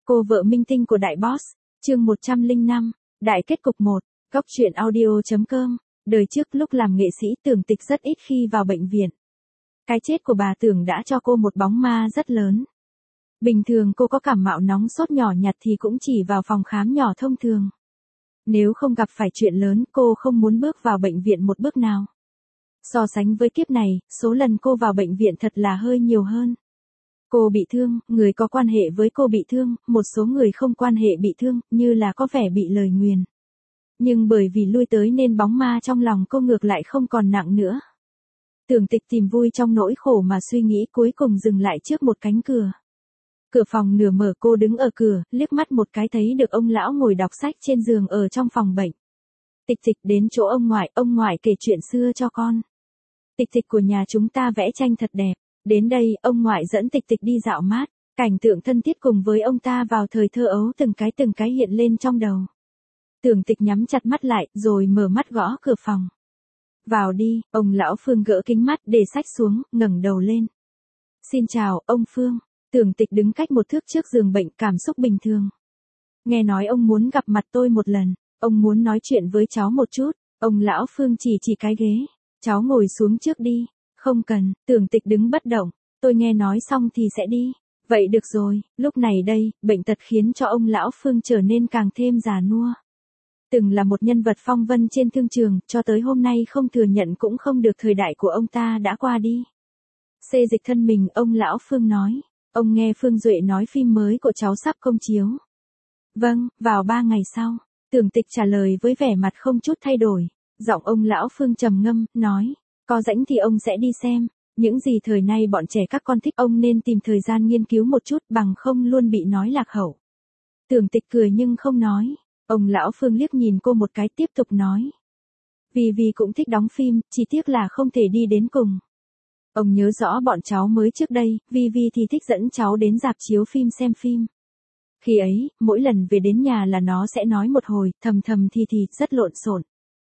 Cô vợ minh tinh của đại boss, chương 105, đại kết cục 1, góc truyện audio.com. Đời trước lúc làm nghệ sĩ Tưởng Tịch rất ít khi vào bệnh viện. Cái chết của bà Tưởng đã cho cô một bóng ma rất lớn. Bình thường cô có cảm mạo nóng sốt nhỏ nhặt thì cũng chỉ vào phòng khám nhỏ thông thường. Nếu không gặp phải chuyện lớn cô không muốn bước vào bệnh viện một bước nào. So sánh với kiếp này, số lần cô vào bệnh viện thật là hơi nhiều hơn. Cô bị thương, người có quan hệ với cô bị thương, một số người không quan hệ bị thương, như là có vẻ bị lời nguyền. Nhưng bởi vì lui tới nên bóng ma trong lòng cô ngược lại không còn nặng nữa. Tưởng Tịch tìm vui trong nỗi khổ mà suy nghĩ cuối cùng dừng lại trước một cánh cửa. Cửa phòng nửa mở, cô đứng ở cửa, liếc mắt một cái thấy được ông lão ngồi đọc sách trên giường ở trong phòng bệnh. Tịch Tịch, đến chỗ ông ngoại kể chuyện xưa cho con. Tịch Tịch, của nhà chúng ta vẽ tranh thật đẹp. Đến đây, ông ngoại dẫn Tịch Tịch đi dạo mát, cảnh tượng thân thiết cùng với ông ta vào thời thơ ấu từng cái hiện lên trong đầu. Tưởng Tịch nhắm chặt mắt lại, rồi mở mắt gõ cửa phòng. Vào đi, ông lão Phương gỡ kính mắt, để sách xuống, ngẩng đầu lên. Xin chào, ông Phương. Tưởng Tịch đứng cách một thước trước giường bệnh, cảm xúc bình thường. Nghe nói ông muốn gặp mặt tôi một lần, ông muốn nói chuyện với cháu một chút. Ông lão Phương chỉ cái ghế. Cháu ngồi xuống trước đi. Không cần, Tưởng Tịch đứng bất động. Tôi nghe nói xong thì sẽ đi. Vậy được rồi, lúc này đây, bệnh tật khiến cho ông lão Phương trở nên càng thêm già nua. Từng là một nhân vật phong vân trên thương trường, cho tới hôm nay không thừa nhận cũng không được, thời đại của ông ta đã qua đi. Xê dịch thân mình, ông lão Phương nói. Ông nghe Phương Duệ nói phim mới của cháu sắp công chiếu. Vâng, vào 3 ngày sau. Tưởng Tịch trả lời với vẻ mặt không chút thay đổi. Giọng ông lão Phương trầm ngâm, nói. Có rảnh thì ông sẽ đi xem. Những gì thời nay bọn trẻ các con thích, ông nên tìm thời gian nghiên cứu một chút, bằng không luôn bị nói lạc hậu. Tưởng Tịch cười nhưng không nói. Ông lão Phương liếc nhìn cô một cái, tiếp tục nói. Vì cũng thích đóng phim, chỉ tiếc là không thể đi đến cùng. Ông nhớ rõ bọn cháu mới trước đây, Vi thì thích dẫn cháu đến rạp chiếu phim xem phim. Khi ấy, mỗi lần về đến nhà là nó sẽ nói một hồi, thầm thì rất lộn xộn.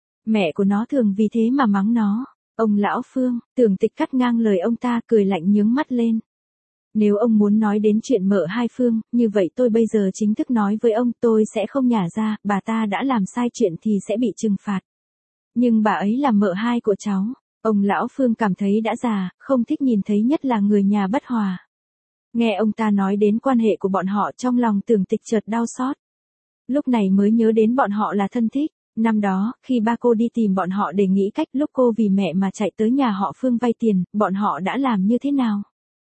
Mẹ của nó thường vì thế mà mắng nó. Ông lão Phương, Tưởng Tịch cắt ngang lời ông ta, cười lạnh nhướng mắt lên. Nếu ông muốn nói đến chuyện mợ hai Phương, như vậy tôi bây giờ chính thức nói với ông, tôi sẽ không nhả ra, bà ta đã làm sai chuyện thì sẽ bị trừng phạt. Nhưng bà ấy là mợ hai của cháu. Ông lão Phương cảm thấy đã già, không thích nhìn thấy nhất là người nhà bất hòa. Nghe ông ta nói đến quan hệ của bọn họ, trong lòng Tưởng Tịch chợt đau xót. Lúc này mới nhớ đến bọn họ là thân thích. Năm đó, khi ba cô đi tìm bọn họ để nghĩ cách, lúc cô vì mẹ mà chạy tới nhà họ Phương vay tiền, bọn họ đã làm như thế nào?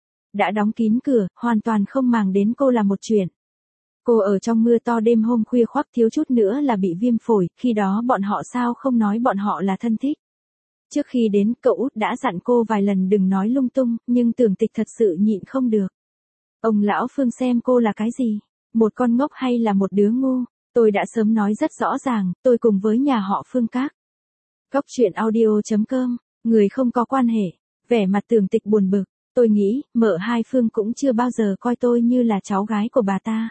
Đã đóng kín cửa, hoàn toàn không màng đến cô là một chuyện. Cô ở trong mưa to đêm hôm khuya khoắt thiếu chút nữa là bị viêm phổi, khi đó bọn họ sao không nói bọn họ là thân thích? Trước khi đến, cậu út đã dặn cô vài lần đừng nói lung tung, nhưng Tưởng Tịch thật sự nhịn không được. Ông lão Phương xem cô là cái gì? Một con ngốc hay là một đứa ngu? Tôi đã sớm nói rất rõ ràng, tôi cùng với nhà họ Phương các. Góc truyện audio.com, người không có quan hệ. Vẻ mặt Tưởng Tịch buồn bực. Tôi nghĩ, mợ hai Phương cũng chưa bao giờ coi tôi như là cháu gái của bà ta.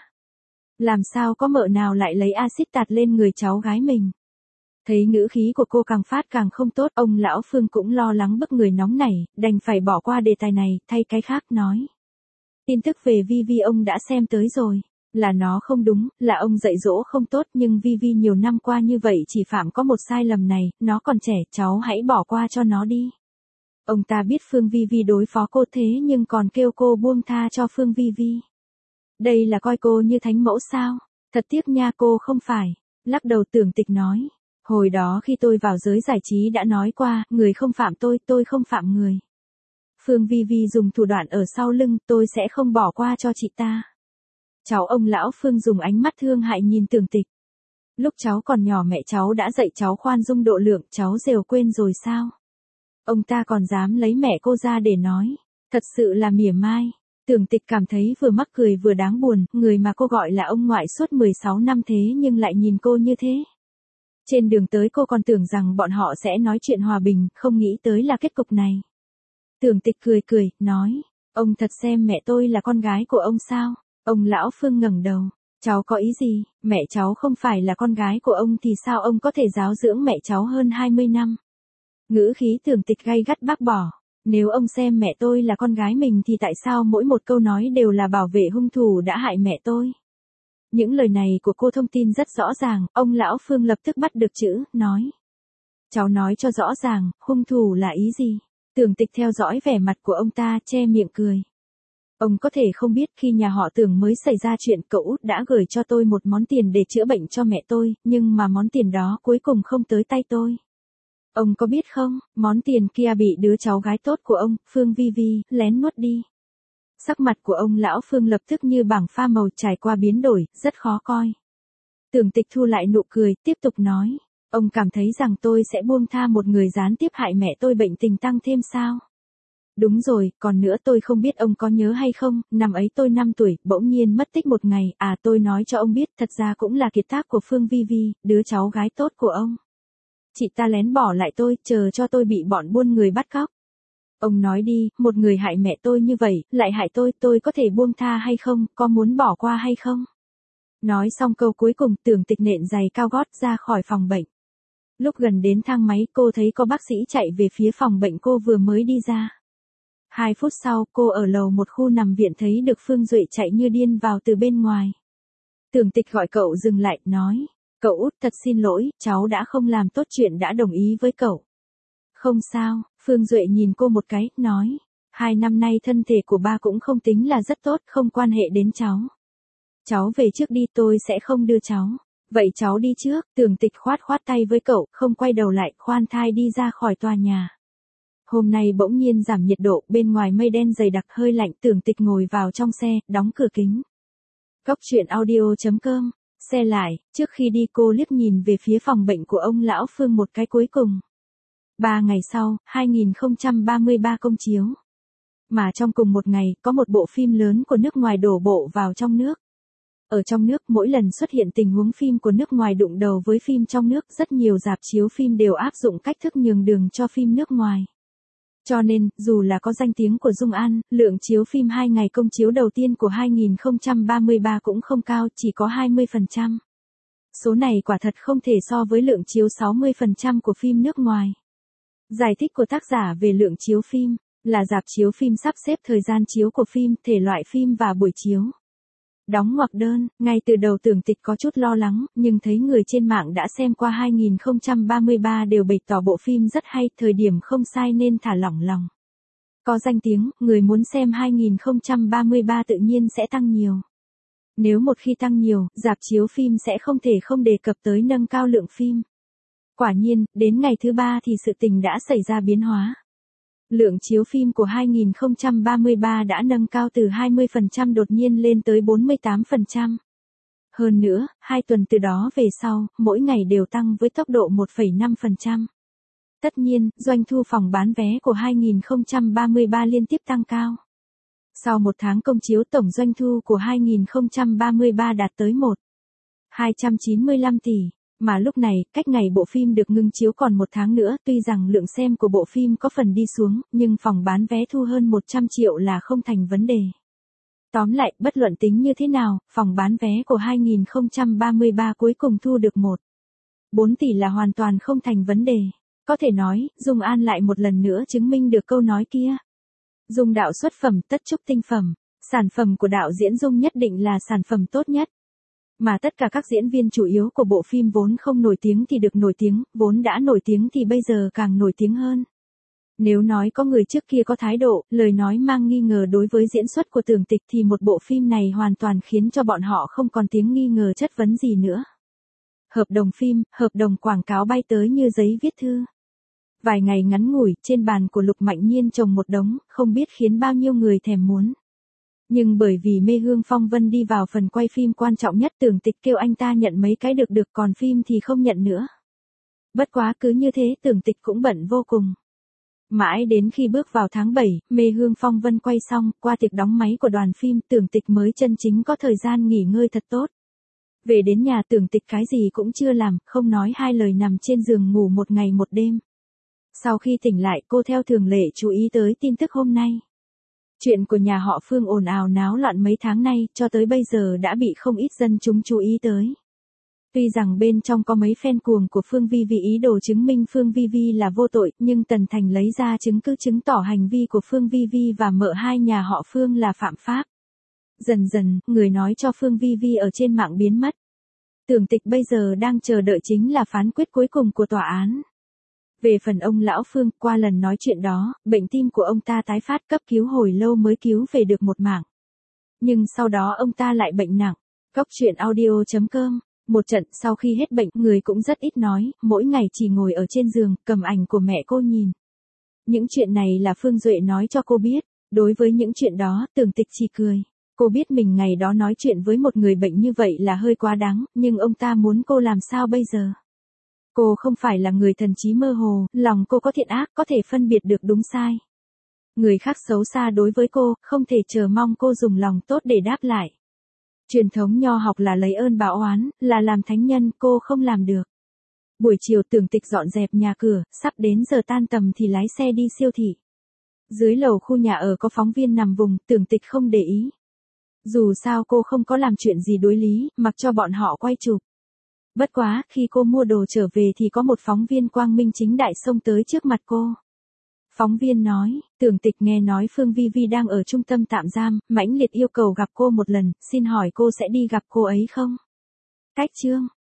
Làm sao có mợ nào lại lấy axit tạt lên người cháu gái mình? Thấy ngữ khí của cô càng phát càng không tốt, ông lão Phương cũng lo lắng bức người nóng nảy, đành phải bỏ qua đề tài này, thay cái khác nói. Tin tức về Vi ông đã xem tới rồi. Là nó không đúng, là ông dạy dỗ không tốt, nhưng Vi nhiều năm qua như vậy chỉ phạm có một sai lầm này, nó còn trẻ, cháu hãy bỏ qua cho nó đi. Ông ta biết Phương Vi đối phó cô thế nhưng còn kêu cô buông tha cho Phương Vi. Đây là coi cô như thánh mẫu sao? Thật tiếc nha, cô không phải. Lắc đầu Tưởng Tịch nói. Hồi đó khi tôi vào giới giải trí đã nói qua, người không phạm tôi không phạm người. Phương Vi dùng thủ đoạn ở sau lưng, tôi sẽ không bỏ qua cho chị ta. Cháu, ông lão Phương dùng ánh mắt thương hại nhìn Tưởng Tịch. Lúc cháu còn nhỏ mẹ cháu đã dạy cháu khoan dung độ lượng, cháu dèo quên rồi sao? Ông ta còn dám lấy mẹ cô ra để nói. Thật sự là mỉa mai. Tưởng Tịch cảm thấy vừa mắc cười vừa đáng buồn, người mà cô gọi là ông ngoại suốt 16 năm thế nhưng lại nhìn cô như thế. Trên đường tới cô còn tưởng rằng bọn họ sẽ nói chuyện hòa bình, không nghĩ tới là kết cục này. Tưởng Tịch cười, nói. Ông thật xem mẹ tôi là con gái của ông sao? Ông lão Phương ngẩng đầu. Cháu có ý gì? Mẹ cháu không phải là con gái của ông thì sao ông có thể giáo dưỡng mẹ cháu hơn 20 năm? Ngữ khí Tưởng Tịch gay gắt bác bỏ. Nếu ông xem mẹ tôi là con gái mình thì tại sao mỗi một câu nói đều là bảo vệ hung thủ đã hại mẹ tôi? Những lời này của cô thông tin rất rõ ràng, ông lão Phương lập tức bắt được chữ, nói. Cháu nói cho rõ ràng, hung thủ là ý gì? Tưởng Tịch theo dõi vẻ mặt của ông ta, che miệng cười. Ông có thể không biết khi nhà họ Tưởng mới xảy ra chuyện cậu út đã gửi cho tôi một món tiền để chữa bệnh cho mẹ tôi, nhưng mà món tiền đó cuối cùng không tới tay tôi. Ông có biết không, món tiền kia bị đứa cháu gái tốt của ông, Phương Vi Vi, lén nuốt đi. Sắc mặt của ông lão Phương lập tức như bảng pha màu trải qua biến đổi, rất khó coi. Tưởng Tịch thu lại nụ cười, tiếp tục nói. Ông cảm thấy rằng tôi sẽ buông tha một người gián tiếp hại mẹ tôi bệnh tình tăng thêm sao? Đúng rồi, còn nữa tôi không biết ông có nhớ hay không, năm ấy tôi 5 tuổi, bỗng nhiên mất tích một ngày, tôi nói cho ông biết thật ra cũng là kiệt tác của Phương Vi Vi, đứa cháu gái tốt của ông. Chị ta lén bỏ lại tôi, chờ cho tôi bị bọn buôn người bắt cóc. Ông nói đi, một người hại mẹ tôi như vậy, lại hại tôi có thể buông tha hay không, có muốn bỏ qua hay không? Nói xong câu cuối cùng, Tưởng Tịch nện giày cao gót ra khỏi phòng bệnh. Lúc gần đến thang máy cô thấy có bác sĩ chạy về phía phòng bệnh cô vừa mới đi ra. 2 phút sau, cô ở lầu một khu nằm viện thấy được Phương Duệ chạy như điên vào từ bên ngoài. Tưởng Tịch gọi cậu dừng lại, nói. Cậu út thật xin lỗi, cháu đã không làm tốt chuyện đã đồng ý với cậu. Không sao, Phương Duệ nhìn cô một cái, nói. 2 năm nay thân thể của ba cũng không tính là rất tốt, không quan hệ đến cháu. Cháu về trước đi, tôi sẽ không đưa cháu. Vậy cháu đi trước, Tưởng Tịch khoát tay với cậu, không quay đầu lại, khoan thai đi ra khỏi tòa nhà. Hôm nay bỗng nhiên giảm nhiệt độ, bên ngoài mây đen dày đặc hơi lạnh, Tưởng Tịch ngồi vào trong xe, đóng cửa kính. Cóc truyện audio.com, xe lại, trước khi đi cô liếc nhìn về phía phòng bệnh của ông lão Phương một cái cuối cùng. 3 ngày sau, 2033 công chiếu. Mà trong cùng một ngày, có một bộ phim lớn của nước ngoài đổ bộ vào trong nước. Ở trong nước, mỗi lần xuất hiện tình huống phim của nước ngoài đụng đầu với phim trong nước, rất nhiều rạp chiếu phim đều áp dụng cách thức nhường đường cho phim nước ngoài. Cho nên, dù là có danh tiếng của Dung An, lượng chiếu phim 2 ngày công chiếu đầu tiên của 2033 cũng không cao, chỉ có 20%. Số này quả thật không thể so với lượng chiếu 60% của phim nước ngoài. Giải thích của tác giả về lượng chiếu phim, là rạp chiếu phim sắp xếp thời gian chiếu của phim, thể loại phim và buổi chiếu. Đóng ngoặc đơn, ngay từ đầu Tưởng Tịch có chút lo lắng, nhưng thấy người trên mạng đã xem qua 2033 đều bày tỏ bộ phim rất hay, thời điểm không sai nên thả lỏng lòng. Có danh tiếng, người muốn xem 2033 tự nhiên sẽ tăng nhiều. Nếu một khi tăng nhiều, rạp chiếu phim sẽ không thể không đề cập tới nâng cao lượng phim. Quả nhiên, đến ngày thứ 3 thì sự tình đã xảy ra biến hóa. Lượng chiếu phim của 2033 đã nâng cao từ 20% đột nhiên lên tới 48%. Hơn nữa, 2 tuần từ đó về sau, mỗi ngày đều tăng với tốc độ 1,5%. Tất nhiên, doanh thu phòng bán vé của 2033 liên tiếp tăng cao. Sau 1 tháng công chiếu tổng doanh thu của 2033 đạt tới 1,295 tỷ. Mà lúc này, cách ngày bộ phim được ngưng chiếu còn 1 tháng nữa, tuy rằng lượng xem của bộ phim có phần đi xuống, nhưng phòng bán vé thu hơn 100 triệu là không thành vấn đề. Tóm lại, bất luận tính như thế nào, phòng bán vé của 2033 cuối cùng thu được 1,4 tỷ là hoàn toàn không thành vấn đề. Có thể nói, Dung An lại một lần nữa chứng minh được câu nói kia. Dung đạo xuất phẩm tất trúc tinh phẩm, sản phẩm của đạo diễn Dung nhất định là sản phẩm tốt nhất. Mà tất cả các diễn viên chủ yếu của bộ phim vốn không nổi tiếng thì được nổi tiếng, vốn đã nổi tiếng thì bây giờ càng nổi tiếng hơn. Nếu nói có người trước kia có thái độ, lời nói mang nghi ngờ đối với diễn xuất của Tưởng Tịch thì một bộ phim này hoàn toàn khiến cho bọn họ không còn tiếng nghi ngờ chất vấn gì nữa. Hợp đồng phim, hợp đồng quảng cáo bay tới như giấy viết thư. Vài ngày ngắn ngủi, trên bàn của Lục Mạnh Nhiên chồng một đống, không biết khiến bao nhiêu người thèm muốn. Nhưng bởi vì Mê Hương Phong Vân đi vào phần quay phim quan trọng nhất, Tưởng Tịch kêu anh ta nhận mấy cái được còn phim thì không nhận nữa. Bất quá cứ như thế Tưởng Tịch cũng bận vô cùng. Mãi đến khi bước vào tháng 7, Mê Hương Phong Vân quay xong, qua tiệc đóng máy của đoàn phim, Tưởng Tịch mới chân chính có thời gian nghỉ ngơi thật tốt. Về đến nhà Tưởng Tịch cái gì cũng chưa làm, không nói hai lời nằm trên giường ngủ 1 ngày 1 đêm. Sau khi tỉnh lại cô theo thường lệ chú ý tới tin tức hôm nay. Chuyện của nhà họ Phương ồn ào náo loạn mấy tháng nay, cho tới bây giờ đã bị không ít dân chúng chú ý tới. Tuy rằng bên trong có mấy fan cuồng của Phương Vi Vi ý đồ chứng minh Phương Vi Vi là vô tội, nhưng Tần Thành lấy ra chứng cứ chứng tỏ hành vi của Phương Vi Vi và mợ hai nhà họ Phương là phạm pháp. Dần dần, người nói cho Phương Vi Vi ở trên mạng biến mất. Tưởng Tịch bây giờ đang chờ đợi chính là phán quyết cuối cùng của tòa án. Về phần ông lão Phương, qua lần nói chuyện đó, bệnh tim của ông ta tái phát, cấp cứu hồi lâu mới cứu về được một mạng. Nhưng sau đó ông ta lại bệnh nặng. Góc truyện audio.com. Một trận sau khi hết bệnh, người cũng rất ít nói, mỗi ngày chỉ ngồi ở trên giường, cầm ảnh của mẹ cô nhìn. Những chuyện này là Phương Duệ nói cho cô biết. Đối với những chuyện đó, Tưởng Tịch chỉ cười. Cô biết mình ngày đó nói chuyện với một người bệnh như vậy là hơi quá đáng, nhưng ông ta muốn cô làm sao bây giờ? Cô không phải là người thần trí mơ hồ, lòng cô có thiện ác, có thể phân biệt được đúng sai. Người khác xấu xa đối với cô, không thể chờ mong cô dùng lòng tốt để đáp lại. Truyền thống nho học là lấy ơn báo oán, là làm thánh nhân, cô không làm được. Buổi chiều Tưởng Tịch dọn dẹp nhà cửa, sắp đến giờ tan tầm thì lái xe đi siêu thị. Dưới lầu khu nhà ở có phóng viên nằm vùng, Tưởng Tịch không để ý. Dù sao cô không có làm chuyện gì đối lý, mặc cho bọn họ quay chụp. Bất quá, khi cô mua đồ trở về thì có một phóng viên quang minh chính đại xông tới trước mặt cô. Phóng viên nói, Tưởng Tịch nghe nói Phương Vi Vi đang ở trung tâm tạm giam, mãnh liệt yêu cầu gặp cô một lần, xin hỏi cô sẽ đi gặp cô ấy không? Cách chương.